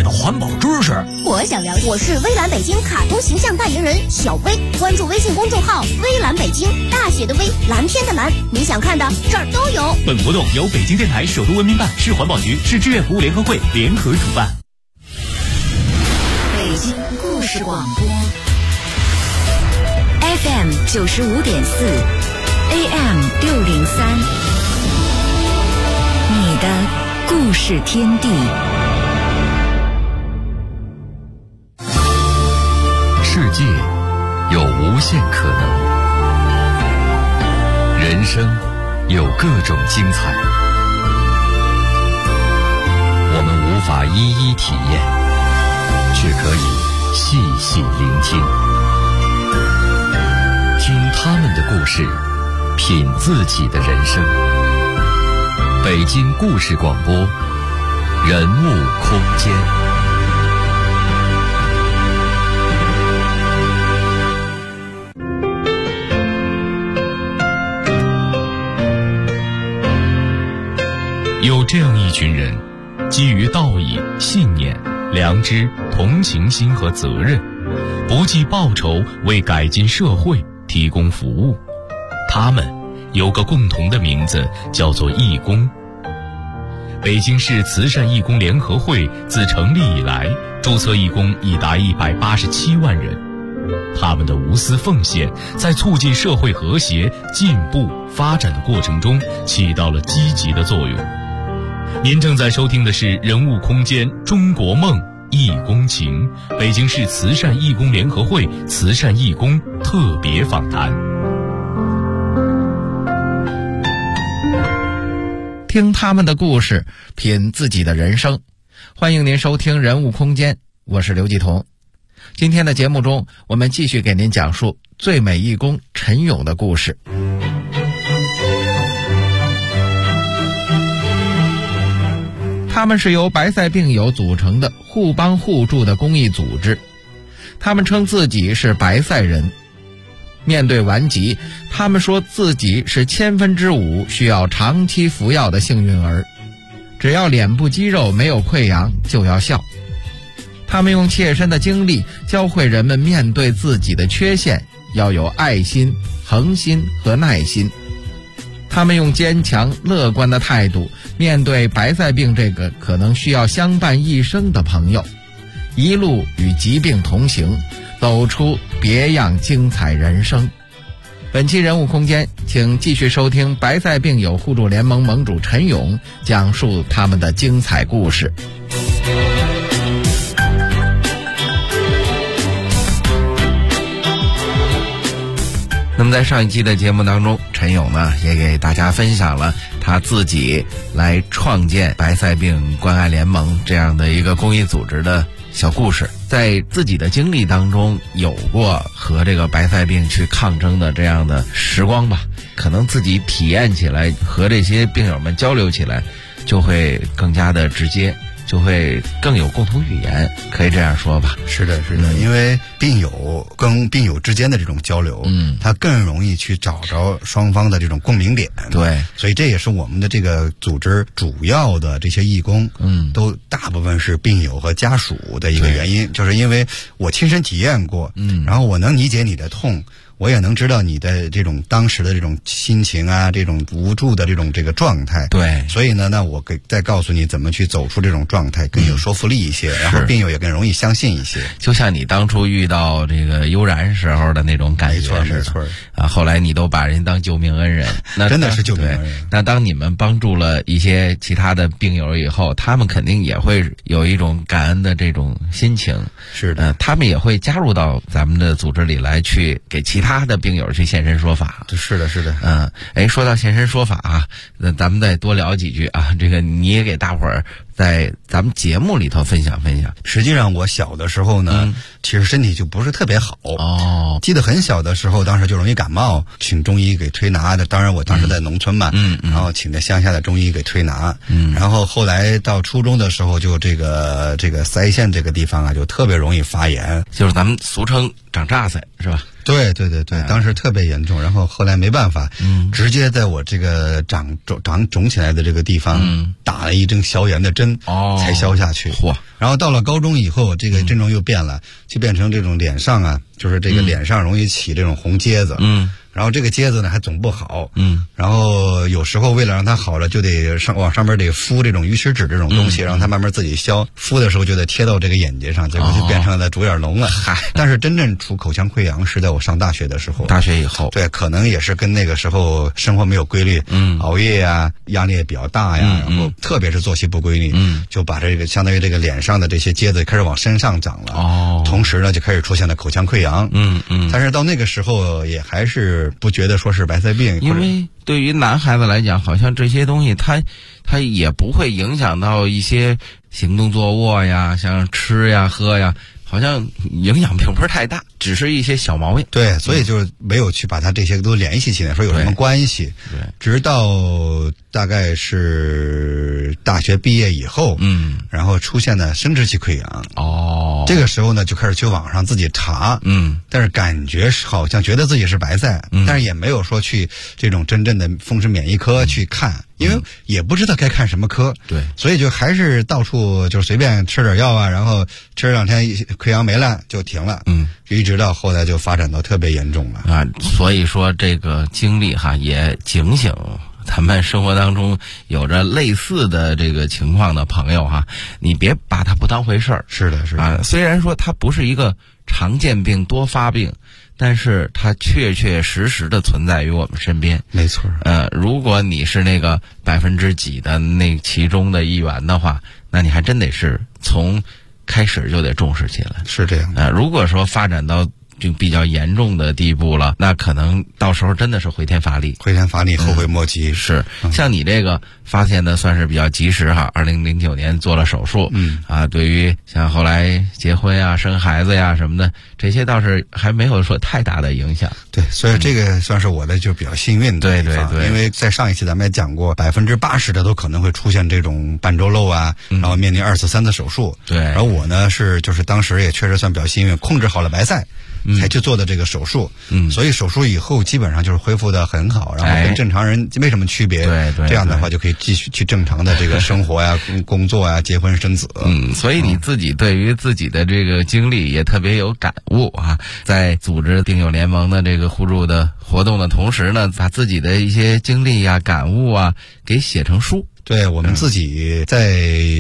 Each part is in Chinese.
的环保知识。 我想了解，我是微蓝北京卡通形象代言人小薇，关注微信公众号微蓝北京，大写的微，蓝天的蓝，你想看的这儿都有。 本活动由北京电台首都文明办、市环保局、市志愿服务联合会联合主办。 北京故事广播 FM 95.4 AM 603，你的故事天地。 世界有无限可能，人生有各种精彩，我们无法一一体验，却可以细细聆听，听他们的故事，品自己的人生。北京故事广播，人物空间。 有这样一群人，基于道义、信念、良知、同情心和责任，不计报酬为改进社会提供服务。他们有个共同的名字，叫做义工。北京市慈善义工联合会自成立以来，注册义工已达187万人。他们的无私奉献，在促进社会和谐、进步、发展的过程中起到了积极的作用。您正在收听的是人物空间中国梦义工情，北京市慈善义工联合会慈善义工特别访谈。 听他们的故事，品自己的人生。欢迎您收听人物空间，我是刘继彤。今天的节目中，我们继续给您讲述最美义工陈勇的故事。他们是由白塞病友组成的互帮互助的公益组织，他们称自己是白塞人。面对顽疾，他们说自己是5%需要长期服药的幸运儿，只要脸部肌肉没有溃疡就要笑。他们用切身的经历教会人们面对自己的缺陷要有爱心、恒心和耐心。他们用坚强乐观的态度面对白塞病这个可能需要相伴一生的朋友，一路与疾病同行，走出别样精彩人生。本期人物空间，请继续收听白塞病友互助联盟盟主陈勇讲述他们的精彩故事。那么在上一期的节目当中，陈勇呢也给大家分享了他自己来创建白塞病关爱联盟这样的一个公益组织的小故事。在自己的经历当中有过和这个白塞病去抗争的这样的时光吧，可能自己体验起来和这些病友们交流起来就会更加的直接，就会更有共同语言，可以这样说吧。 是的，是的，因为病友跟病友之间的这种交流，它更容易去找着双方的这种共鸣点。 对， 所以这也是我们的这个组织主要的这些义工，都大部分是病友和家属的一个原因，就是因为我亲身体验过，然后我能理解你的痛。我也能知道你的这种当时的这种心情啊，这种无助的这个状态。对，所以呢，那我再告诉你怎么去走出这种状态，更有说服力一些，然后病友也更容易相信一些。 就像你当初遇到这个悠然时候的那种感觉似的。没错啊，后来你都把人当救命恩人，那真的是救命恩人。 那当你们帮助了一些其他的病友以后，他们肯定也会有一种感恩的这种心情。 是的， 他们也会加入到咱们的组织里来，去给其他的病友去现身说法。 是的，是的。 说到现身说法啊，那咱们再多聊几句啊。这个你也给大伙儿在咱们节目里头分享分享。 实际上我小的时候呢，其实身体就不是特别好。记得很小的时候，当时就容易感冒，请中医给推拿的。当然我当时在农村嘛，然后请的乡下的中医给推拿。然后后来到初中的时候，就这个腮腺这个地方啊，就特别容易发炎， 就是咱们俗称长炸腮，是吧？ 对，当时特别严重，然后后来没办法，直接在我这个长肿起来的这个地方，打了一针消炎的针。 针才消下去。然后到了高中以后，这个症状又变了，就变成这种脸上啊，就是这个脸上容易起这种红疖子。然后这个疖子呢还总不好，然后有时候为了让它好了，就得往上面得敷这种鱼食纸这种东西，让它慢慢自己消。敷的时候就得贴到这个眼睛上，结果就变成了主眼龙了。但是真正出口腔溃疡是在我上大学的时候， 大学以后， 对，可能也是跟那个时候生活没有规律，熬夜呀，压力也比较大呀，然后特别是作息不规律，就把这个相当于这个脸上的这些疖子开始往身上长了。同时呢，就开始出现了口腔溃疡。但是到那个时候也还是不觉得说是白塞病， 因为对于男孩子来讲，好像这些东西它也不会影响到一些行动坐卧呀，像吃呀喝呀，好像影响并不是太大，只是一些小毛病。 对，所以就没有去把它这些都联系起来，说有什么关系。对，直到大概是大学毕业以后，然后出现了生殖器溃疡。这个时候呢，就开始去网上自己查，但是感觉是好像觉得自己是白塞，但是也没有说去这种真正的风湿免疫科去看，因为也不知道该看什么科。对，所以就还是到处就随便吃点药啊，然后吃2天溃疡没了就停了。一直到后来就发展到特别严重了啊。所以说这个经历也警醒咱们生活当中有着类似的这个情况的朋友你别把它不当回事儿。 是的虽然说它不是一个常见病多发病，但是它确确实实的存在于我们身边。 没错。 如果你是那个几%的那其中的一员的话，那你还真得是从开始就得重视起来。 是这样。 如果说发展到就比较严重的地步了，那可能到时候真的是回天乏力， 后悔莫及。 是，像你这个发现的算是比较及时2009年做了手术。对于像后来结婚啊、生孩子呀什么的，这些倒是还没有说太大的影响。 对，所以这个算是我的就比较幸运的地方。对，因为在上一期咱们也讲过，80%的都可能会出现这种半周漏啊，然后面临2次、3次手术。 对， 然后我呢就是当时也确实算比较幸运，控制好了白塞。才去做的这个手术，所以手术以后基本上就是恢复的很好，然后跟正常人没什么区别。对，这样的话就可以继续去正常的这个生活呀、工作呀、结婚生子。 所以你自己对于自己的这个经历也特别有感悟在组织病友联盟的这个互助的活动的同时呢，把自己的一些经历啊、感悟啊给写成书。 对，我们自己在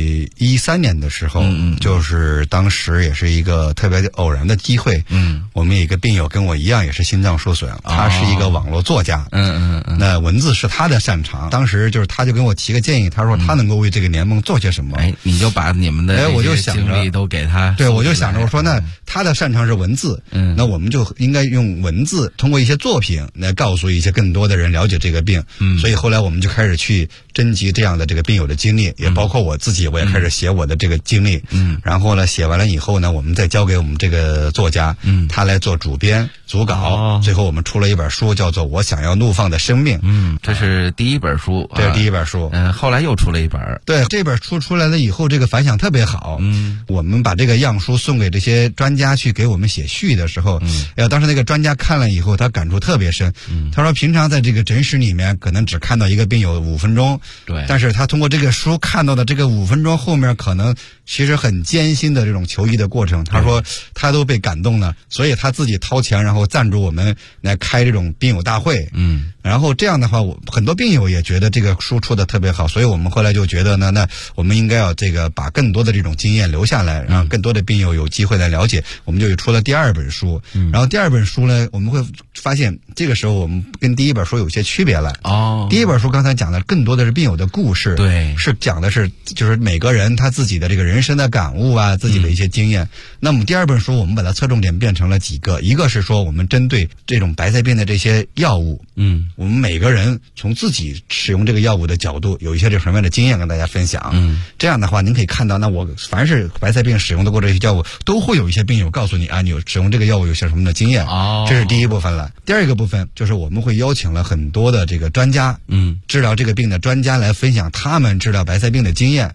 13年的时候，就是当时也是一个特别偶然的机会。我们有一个病友跟我一样也是心脏受损，他是一个网络作家。那文字是他的擅长。当时他就跟我提个建议，他说他能够为这个联盟做些什么。 你就把你们的这些经历都给他。 对，我就想着我说那他的擅长是文字，那我们就应该用文字通过一些作品来告诉一些更多的人了解这个病。所以后来我们就开始去征集这样的这个病友的经历，也包括我自己，我也开始写我的这个经历。然后呢，写完了以后呢，我们再交给我们这个作家，他来做主编、组稿。最后我们出了一本书，叫做《我想要怒放的生命》。 这是第一本书。 这是第一本书。 后来又出了一本。 对，这本书出来了以后，这个反响特别好。我们把这个样书送给这些专家去给我们写序的时候，当时那个专家看了以后，他感触特别深。他说，平常在这个诊室里面，可能只看到一个病友5分钟，对，但是他通过这个书看到的这个5分钟后面，可能其实很艰辛的这种求医的过程。他说他都被感动了，所以他自己掏钱，然后赞助我们来开这种病友大会。然后这样的话，很多病友也觉得这个书出的特别好，所以我们后来就觉得呢，那我们应该要这个把更多的这种经验留下来，让更多的病友有机会来了解。我们就出了第2本书。然后第2本书呢，我们会发现这个时候我们跟第1本书有些区别了。第1本书刚才讲的更多的是病友的故事，对，是讲的是就是每个人他自己的这个人生的感悟啊，自己的一些经验。那么第2本书我们把它侧重点变成了几个，一个是说我们针对这种白塞病的这些药物，我们每个人从自己使用这个药物的角度有一些这什么样的经验跟大家分享。这样的话您可以看到，那我凡是白塞病使用的过这些药物，都会有一些病友告诉你你有使用这个药物有些什么的经验。这是第一部分了。第2个部分就是我们会邀请了很多的这个专家，治疗这个病的专家来分享他们治疗白塞病的经验。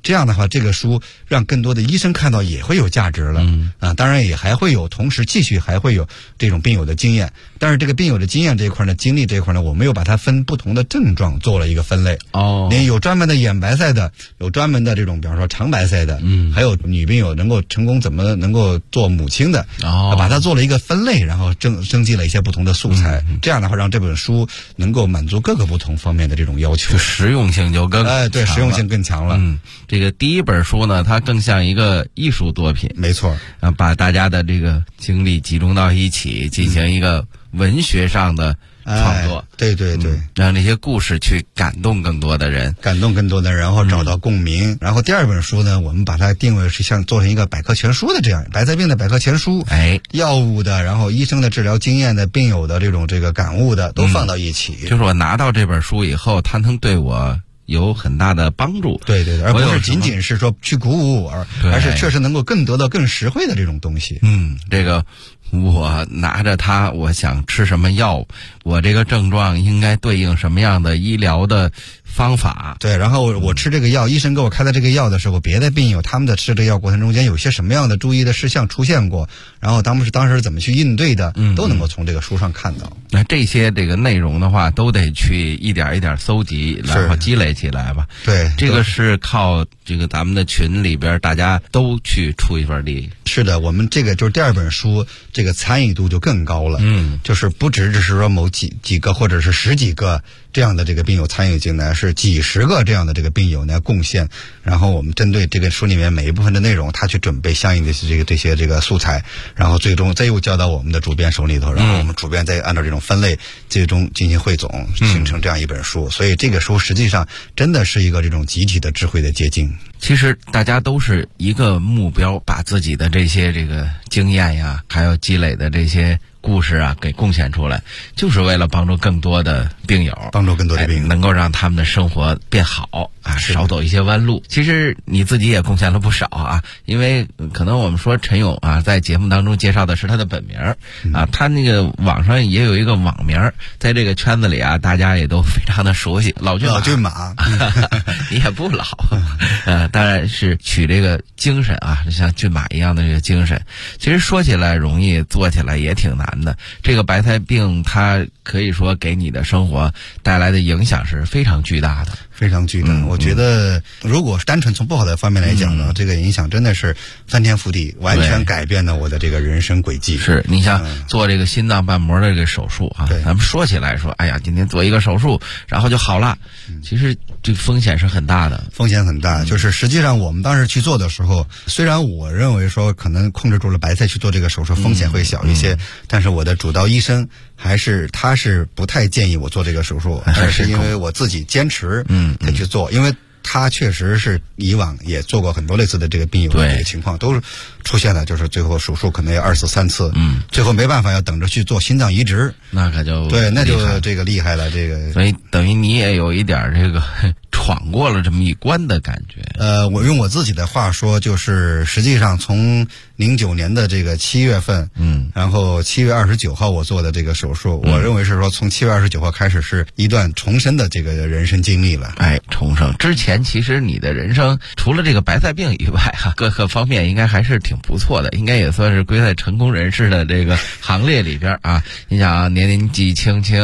这样的话，这个书让更多的医生看到也会有价值了。当然也还会有，同时继续还会有这种病友的经验。但是这个病友的经验这一块呢，经历这一块呢，我们又把它分不同的症状做了一个分类。你有专门的眼白塞的，有专门的这种比方说长白塞的，还有女病友能够成功怎么能够做母亲的，把它做了一个分类，然后征集了一些不同的素材。这样的话，让这本书能够满足各个不同方面的这种要求， 实用性就更对，实用性更强了。 这个第一本书呢，它更像一个艺术作品， 没错， 把大家的这个精力集中到一起，进行一个文学上的创作。 对对对， 让这些故事去感动更多的人， 然后找到共鸣。然后第二本书呢，我们把它定位是像做成一个百科全书的这样，白菜病的百科全书，药物的，然后医生的治疗经验的，病友的这个感悟的，都放到一起。 就是我拿到这本书以后，它能对我有很大的帮助。 对对对，而不是仅仅是说去鼓舞而是确实能够更得到更实惠的这种东西。 这个我拿着它，我想吃什么药，我这个症状应该对应什么样的医疗的方法。 对，然后我吃这个药，医生给我开的这个药的时候，别的病友他们在吃这个药过程中间有些什么样的注意的事项出现过，然后当时怎么去应对的，都能够从这个书上看到。 那这些这个内容的话，都得去一点一点搜集，然后积累起来吧。 对， 这个是靠这个咱们的群里边大家都去出一份力。 是的，我们这个就是第二本书，这个参与度就更高了。就是不只是说某几个或者是十几个这样的这个病友参与进来，是几十个这样的这个病友来贡献，然后我们针对这个书里面每一部分的内容，他去准备相应的这些素材，然后最终再又交到我们的主编手里头，然后我们主编再按照这种分类，最终进行汇总，形成这样一本书。所以这个书实际上真的是一个这种集体的智慧的结晶。 其实大家都是一个目标，把自己的这些这个经验呀，还有积累的这些故事啊给贡献出来，就是为了帮助更多的病友，能够让他们的生活变好啊，少走一些弯路。其实你自己也贡献了不少啊，因为可能我们说陈勇啊，在节目当中介绍的是他的本名啊，他那个网上也有一个网名，在这个圈子里啊，大家也都非常的熟悉，老骏马你也不老当然是取这个精神啊，像骏马一样的这个精神。其实说起来容易，做起来也挺难的。这个白菜病它可以说给你的生活带来的影响是非常巨大的， 非常巨大。我觉得如果是单纯从不好的方面来讲呢，这个影响真的是翻天覆地，完全改变了我的这个人生轨迹。 是你像做这个心脏瓣膜的这个手术啊，咱们说起来说，哎呀，今天做一个手术然后就好了，其实这风险是很大的， 风险很大。就是实际上我们当时去做的时候，虽然我认为说可能控制住了白菜去做这个手术风险会小一些，但是我的主刀医生他是不太建议我做这个手术，但是因为我自己坚持才去做，因为他确实是以往也做过很多类似的这个病友的这个情况，都出现了，就是最后手术可能要2次3次，最后没办法要等着去做心脏移植， 那可就那就这个厉害了，这个。 所以等于你也有一点这个闯过了这么一关的感觉。 我用我自己的话说，就是实际上从09年的这个7月份，然后7月29号我做的这个手术，我认为是说从7月29号开始是一段重生的这个人生经历了。 重生之前，其实你的人生除了这个白菜病以外各个方面应该还是挺不错的，应该也算是归在成功人士的这个行列里边啊。你想啊，年纪轻轻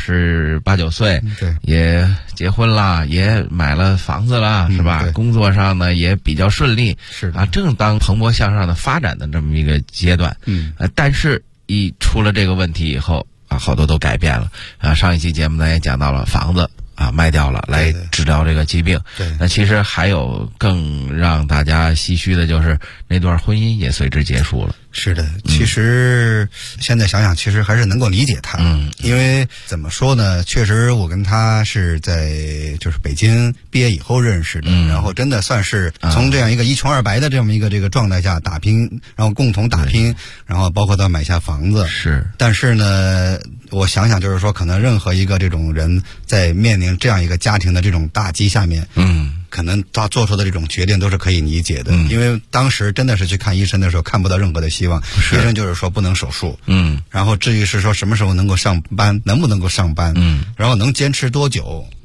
28、29岁，也结婚了，也买了房子了，是吧？工作上呢也比较顺利， 是啊，正当蓬勃向上的发展的这么一个阶段。但是一出了这个问题以后啊，好多都改变了啊。上一期节目咱也讲到了房子啊卖掉了来治疗这个疾病。那其实还有更让大家唏嘘的就是那段婚姻也随之结束了。 是的，其实现在想想，其实还是能够理解他。因为怎么说呢，确实我跟他是在就是北京毕业以后认识的，然后真的算是从这样一个一穷二白的这么一个这个状态下打拼，然后共同打拼，然后包括到买下房子。但是呢，我想想就是说，可能任何一个这种人在面临这样一个家庭的这种打击下面，可能他做出的这种决定都是可以理解的。因为当时真的是去看医生的时候看不到任何的希望，医生就是说不能手术，然后至于是说什么时候能够上班，能不能够上班，然后能坚持多久，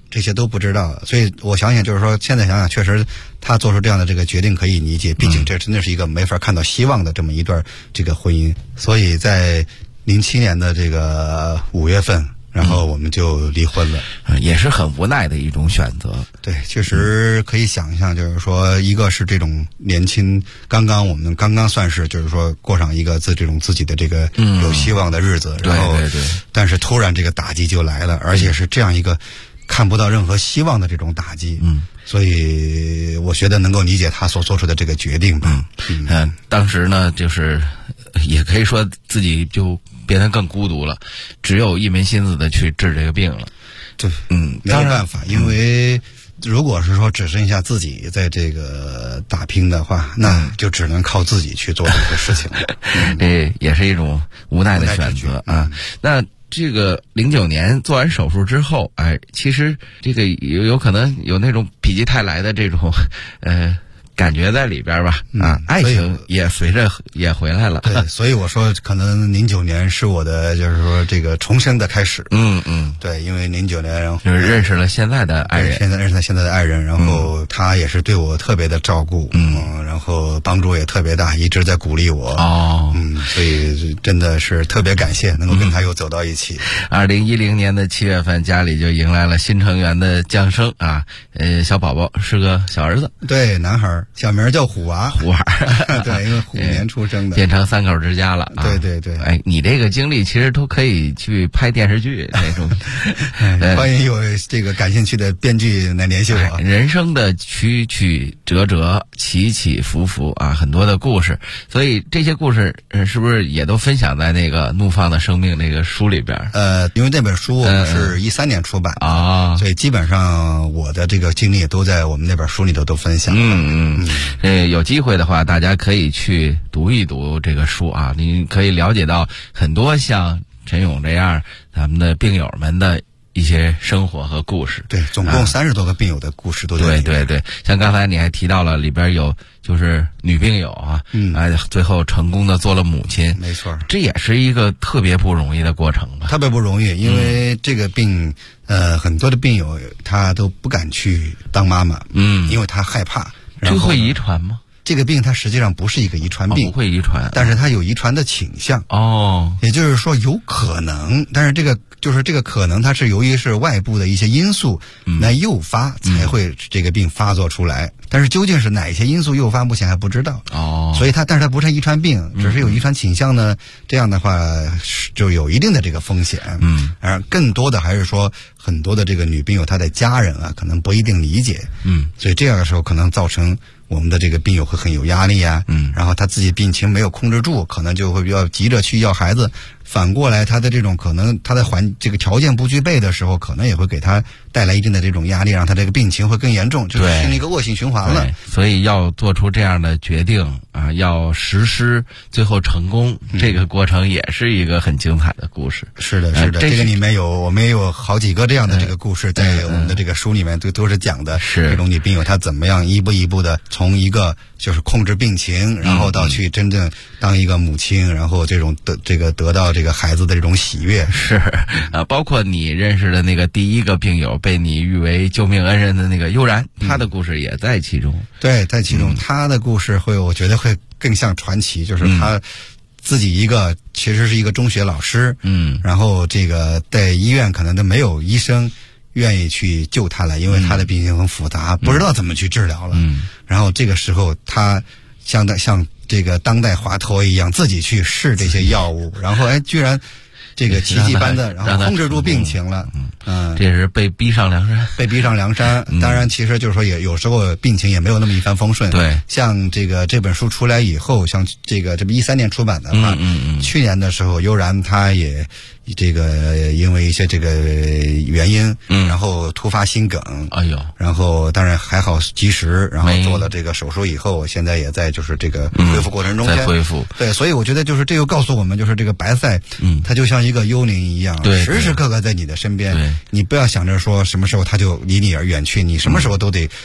这些都不知道。所以我想想，就是说现在想想，确实他做出这样的这个决定可以理解，毕竟这真的是一个没法看到希望的这么一段这个婚姻。所以在07年的这个5月份，然后我们就离婚了， 也是很无奈的一种选择。 对，确实可以想象，就是说，一个是这种年轻，我们刚刚算是就是说过上一个这种自己的这个有希望的日子，然后对， 但是突然这个打击就来了，而且是这样一个看不到任何希望的这种打击。所以我觉得能够理解他所做出的这个决定吧。 当时呢，就是也可以说自己就变得更孤独了，只有一门心思的去治这个病了。 对，没有办法，因为如果是说只剩下自己在这个打拼的话，那就只能靠自己去做这个事情了。 也是一种无奈的选择啊。那这个09年做完手术之后，其实这个有可能有那种否极泰来的这种感觉在里边吧，爱情也随着也回来了。 对，所以我说可能09年是我的就是说这个重生的开始。对，因为09年然后就是认识了现在的爱人， 认识了现在的爱人，然后他也是对我特别的照顾，然后帮助也特别大，一直在鼓励我。所以真的是特别感谢能够跟他又走到一起。 2010年的7月份，家里就迎来了新成员的降生啊，小宝宝是个小儿子， 对，男孩。小名叫虎娃，对，因为虎年出生的， 变成3口之家了。 对， 你这个经历其实都可以去拍电视剧那种。 欢迎有这个感兴趣的编剧来联系我。 人生的曲曲折折，起起伏伏啊，很多的故事。所以这些故事是不是也都分享在那个《怒放的生命》那个书里边？ 因为那本书我们是13年出版啊， 所以基本上我的这个经历都在我们那本书里头都分享。 有机会的话，大家可以去读一读这个书啊，你可以了解到很多像陈勇这样咱们的病友们的一些生活和故事。 对，总共30多个病友的故事都在里面。 对，像刚才你还提到了里边有就是女病友啊，最后成功的做了母亲。 没错， 这也是一个特别不容易的过程吧？ 特别不容易，因为这个病，很多的病友他都不敢去当妈妈，因为他害怕。 这会遗传吗？ 这个病它实际上不是一个遗传病， 不会遗传， 但是它有遗传的倾向。也就是说有可能，但是这个可能它是由于是外部的一些因素来诱发，才会这个病发作出来。但是究竟是哪些因素诱发，目前还不知道。所以但是它不是遗传病，只是有遗传倾向呢。这样的话就有一定的这个风险。而更多的还是说很多的这个女病友她的家人啊，可能不一定理解。所以这样的时候可能造成我们的这个病友会很有压力啊。然后他自己病情没有控制住，可能就会比较急着去要孩子。反过来他的这种可能他的这个条件不具备的时候，可能也会给他带来一定的这种压力，让他这个病情会更严重，就是进入一个恶性循环了。 所以要做出这样的决定啊，要实施，最后成功，这个过程也是一个很精彩的故事。 是的，这个里面我们也有好几个这样的这个故事，在我们的这个书里面都是讲的，这种女病友她怎么样一步一步的从一个就是控制病情，然后到去真正当一个母亲，然后这种得到这个孩子的这种喜悦。 包括你认识的那个第一个病友，被你誉为救命恩人的那个悠然，他的故事也在其中。 对，在其中，他的故事我觉得会更像传奇，就是他自己其实是一个中学老师，然后这个在医院可能都没有医生愿意去救他了，因为他的病情很复杂，不知道怎么去治疗了。然后这个时候他像这个当代华佗一样，自己去试这些药物，然后居然这个奇迹般的，然后控制住病情了。 这也是被逼上梁山。 当然，其实就是说有时候病情也没有那么一帆风顺。 对， 像这本书出来以后，像这不13年出版的话，去年的时候，悠然他也这个因为一些这个原因，然后突发心梗，然后当然还好及时，然后做了这个手术以后，现在也在就是这个恢复过程中在恢复。 对，所以我觉得就是这又告诉我们，就是这个白菜，它就像一个幽灵一样，时时刻刻在你的身边，你不要想着说什么时候它就离你而远去，你什么时候都得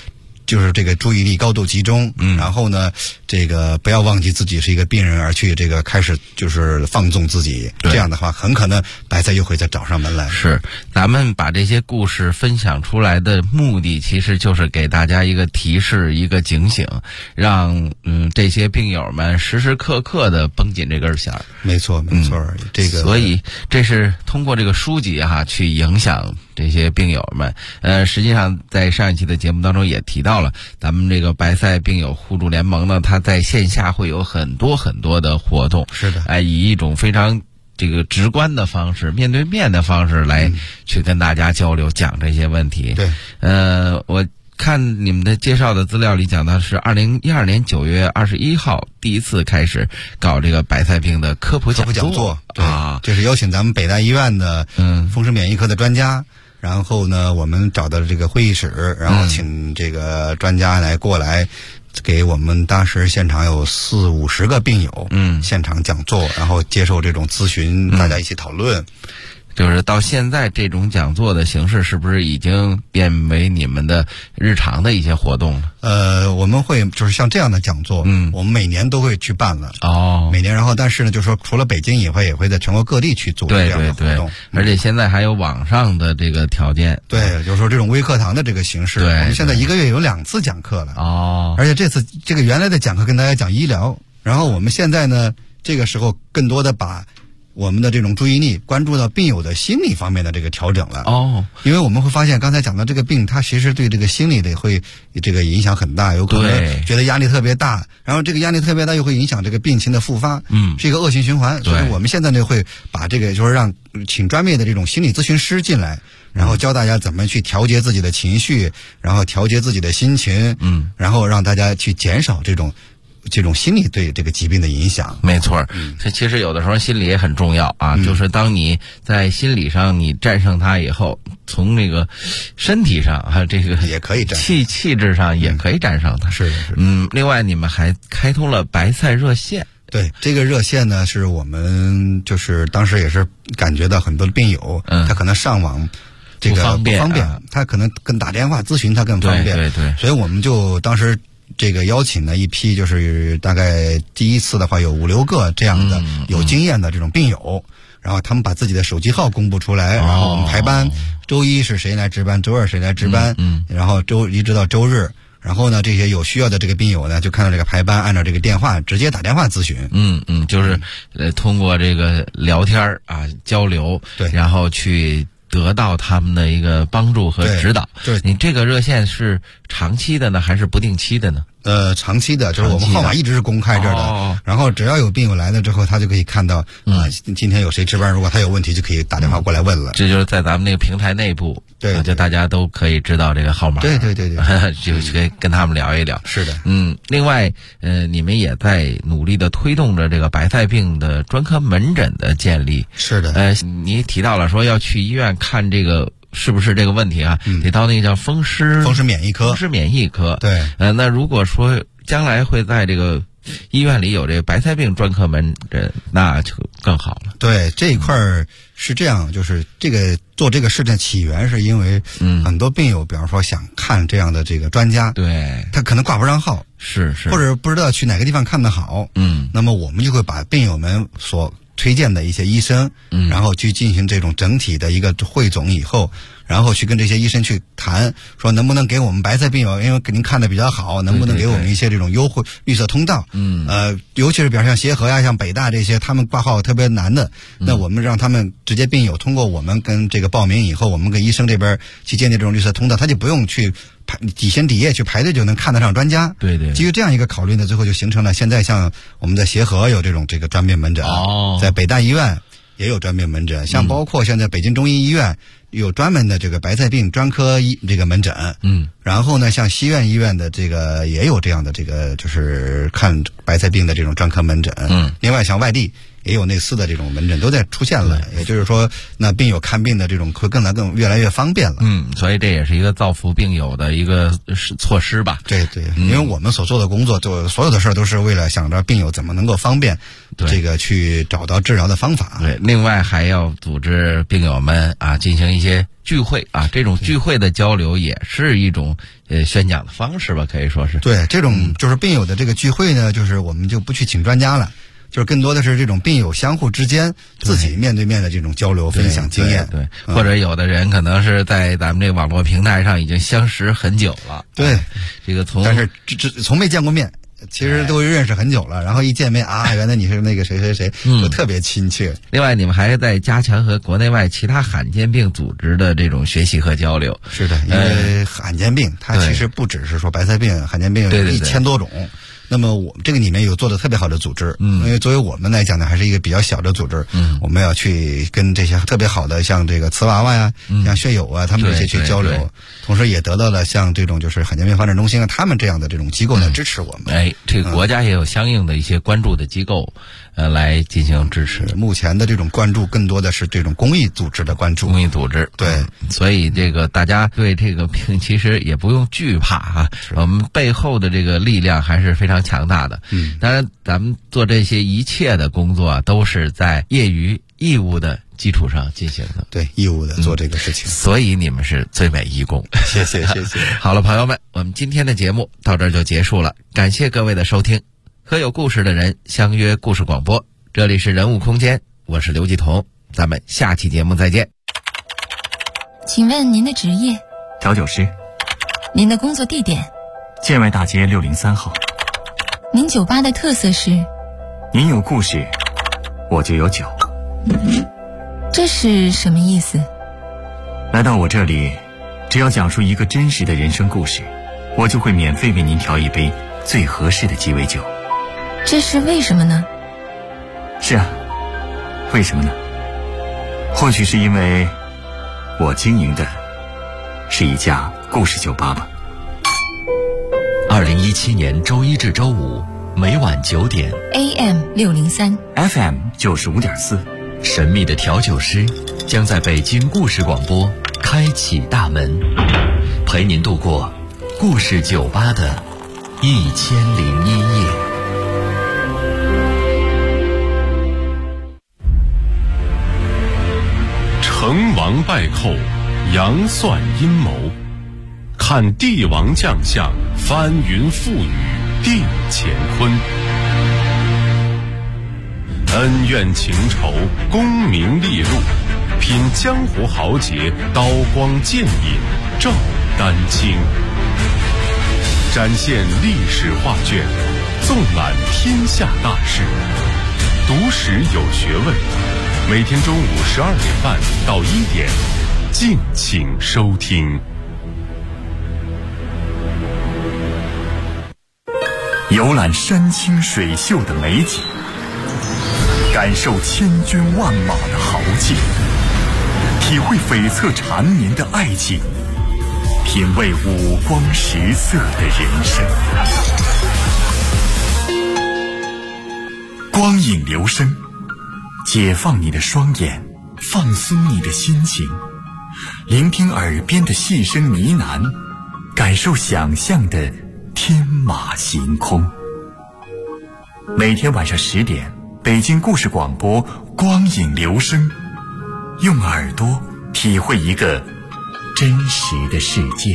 就是这个注意力高度集中，然后呢，这个不要忘记自己是一个病人，而去这个开始就是放纵自己，这样的话，很可能白菜又会再找上门来。 是，咱们把这些故事分享出来的目的，其实就是给大家一个提示，一个警醒，让这些病友们时时刻刻的绷紧这根弦。 没错，没错，这个， 所以这是通过这个书籍去影响这些病友们。实际上在上一期的节目当中也提到了，咱们这个白菜病友互助联盟呢，它在线下会有很多很多的活动。 是的， 以一种非常这个直观的方式，面对面的方式来去跟大家交流，讲这些问题。 对， 我看你们的介绍的资料里讲到是2012年9月21号第一次开始搞这个白菜病的科普讲座啊，这是邀请咱们北大医院的风湿免疫科的专家，然后呢，我们找到了这个会议室，然后请这个专家来过来。给我们当时现场有40-50个病友，现场讲座，然后接受这种咨询，大家一起讨论。 就是到现在这种讲座的形式是不是已经变为你们的日常的一些活动了？ 我们会就是像这样的讲座，我们每年都会去办了。每年，然后但是呢，就是说除了北京以外，也会在全国各地去组织这样的活动。 而且现在还有网上的这个条件。 对，就是说这种微课堂的这个形式，我们现在一个月有2次讲课了。而且这次这个原来的讲课跟大家讲医疗，然后我们现在呢，这个时候更多的把我们的这种注意力关注到病友的心理方面的这个调整了。因为我们会发现刚才讲的这个病，它其实对这个心理的会这个影响很大，有可能觉得压力特别大，然后这个压力特别大又会影响这个病情的复发，是一个恶性循环。所以我们现在呢会把这个就是请专业的这种心理咨询师进来，然后教大家怎么去调节自己的情绪，然后调节自己的心情，然后让大家去减少这种心理对这个疾病的影响。 没错，这其实有的时候心理也很重要啊，就是当你在心理上你战胜它以后，从这个身体上这个也可以战气质上也可以战胜它。 是。 另外你们还开通了白菜热线。 对，这个热线呢是我们就是当时也是感觉到很多病友，他可能上网这个不方便，他可能跟打电话咨询他更方便。 对， 所以我们就当时这个邀请了一批，就是大概第一次的话有5-6个这样的有经验的这种病友，然后他们把自己的手机号公布出来，然后我们排班，周一是谁来值班，周二谁来值班，然后周一直到周日。然后呢，这些有需要的这个病友呢，就看到这个排班，按照这个电话直接打电话咨询。 就是通过这个聊天交流， 对， 然后去得到他们的一个帮助和指导。 对， 你这个热线是长期的呢，还是不定期的呢？ 长期的，就是我们号码一直是公开这儿的，然后只要有病友来了之后，他就可以看到今天有谁值班，如果他有问题就可以打电话过来问了。 这就是在咱们那个平台内部， 对， 就大家都可以知道这个号码。 对，就可以跟他们聊一聊。 是的， 另外，你们也在努力的推动着这个白菜病的专科门诊的建立。 是的， 你提到了说要去医院看这个。是不是这个问题得到那个叫风湿免疫科。 对，那如果说将来会在这个医院里有这个白菜病专科门诊，那就更好了。 对，这一块是这样，就是这个做这个事情起源是因为很多病友，比方说想看这样的这个专家， 对， 他可能挂不上号， 是， 或者不知道去哪个地方看得好，那么我们就会把病友们所推荐的一些医生，然后去进行这种整体的一个汇总以后，然后去跟这些医生去谈，说能不能给我们白菜病友，因为您看的比较好，能不能给我们一些这种优惠绿色通道？尤其是比如像协和呀、像北大这些，他们挂号特别难的，那我们让他们直接病友通过我们跟这个报名以后，我们跟医生这边去建立这种绿色通道，他就不用去底薪底业去排队就能看得上专家。 对， 基于这样一个考虑呢，最后就形成了现在像我们在协和有这个专病门诊，在北大医院也有专病门诊，像包括现在北京中医医院有专门的这个白菜病专科这个门诊，然后呢，像西苑医院的这个也有这样的这个就是看白菜病的这种专科门诊，另外像外地也有类似的这种门诊都在出现了，也就是说，那病友看病的这种会更越来越方便了。 所以这也是一个造福病友的一个措施吧。 对，因为我们所做的工作，就所有的事儿都是为了想着病友怎么能够方便这个去找到治疗的方法。 对，另外还要组织病友们进行一些聚会啊，这种聚会的交流也是一种宣讲的方式吧，可以说是。 对，这种就是病友的这个聚会呢，就是我们就不去请专家了。就是更多的是这种病友相互之间自己面对面的这种交流分享经验， 对，或者有的人可能是在咱们这个网络平台上已经相识很久了， 对， 这个但是从没见过面，其实都认识很久了，然后一见面啊，原来你是那个谁谁谁，就特别亲切。 另外，你们还在加强和国内外其他罕见病组织的这种学习和交流。 是的，因为罕见病它其实不只是说白菜病，罕见病有1000多种。那么我们这个里面有做的特别好的组织，因为作为我们来讲呢，还是一个比较小的组织，我们要去跟这些特别好的像这个瓷娃娃呀、像血友啊，他们这些去交流，同时也得到了像这种就是罕见病发展中心啊，他们这样的这种机构来支持我们。 这个国家也有相应的一些关注的机构，来进行支持。 目前的这种关注更多的是这种公益组织的关注。 公益组织，对，所以这个大家对这个病其实也不用惧怕啊，我们背后的这个力量还是非常强大的。当然咱们做这些一切的工作都是在业余义务的基础上进行的。 对，义务的做这个事情。 所以你们是最美义工。 谢谢谢谢。 好了，朋友们，我们今天的节目到这儿就结束了，感谢各位的收听。和有故事的人相约故事广播，这里是人物空间，我是刘继彤，咱们下期节目再见。 请问您的职业？ 调酒师。 您的工作地点？ 建外大街603号。 您酒吧的特色是？ 您有故事，我就有酒。 这是什么意思？ 来到我这里，只要讲述一个真实的人生故事，我就会免费为您调一杯最合适的鸡尾酒。 这是为什么呢？ 是啊，为什么呢？或许是因为我经营的是一家故事酒吧吧。 2017年周一至周五每晚9点 AM 603 FM 95.4， 神秘的调酒师将在北京故事广播开启大门，陪您度过故事酒吧的1001夜。 成王败寇，杨算阴谋，看帝王将相，翻云覆雨，定乾坤。恩怨情仇，功名利禄，品江湖豪杰，刀光剑影，照丹青。展现历史画卷，纵览天下大事，读史有学问。每天中午12点半到1点，敬请收听。 游览山清水秀的美景，感受千军万马的豪气，体会悱恻缠绵的爱情，品味五光十色的人生。光影流声，解放你的双眼，放松你的心情，聆听耳边的细声呢喃，感受想象的天马行空。每天晚上10点，北京故事广播光影流声，用耳朵体会一个真实的世界。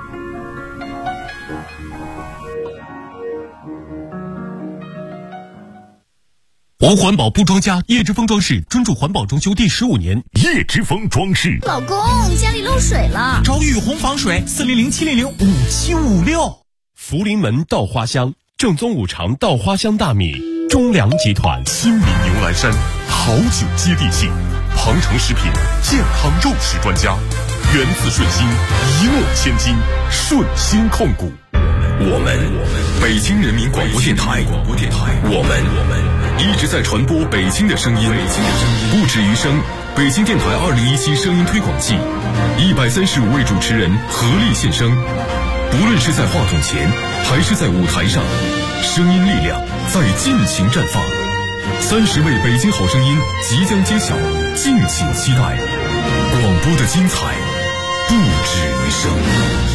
无环保不装家，叶之峰装饰专注环保装修第15年。叶之峰装饰。 老公，家里漏水了， 找雨虹防水，400-700-5756。 福临门稻花香，正宗五常稻花香大米，中粮集团。新民牛栏山，好酒接地气。鹏程食品，健康肉食专家。源自顺心，一诺千金，顺心控股。我们北京人民广播电台，我们一直在传播北京的声音，不止于声。北京电台2017声音推广季，135位主持人合力献声。不论是在话筒前，还是在舞台上，声音力量在尽情绽放。30位北京好声音即将揭晓，敬请期待。广播的精彩不止于声。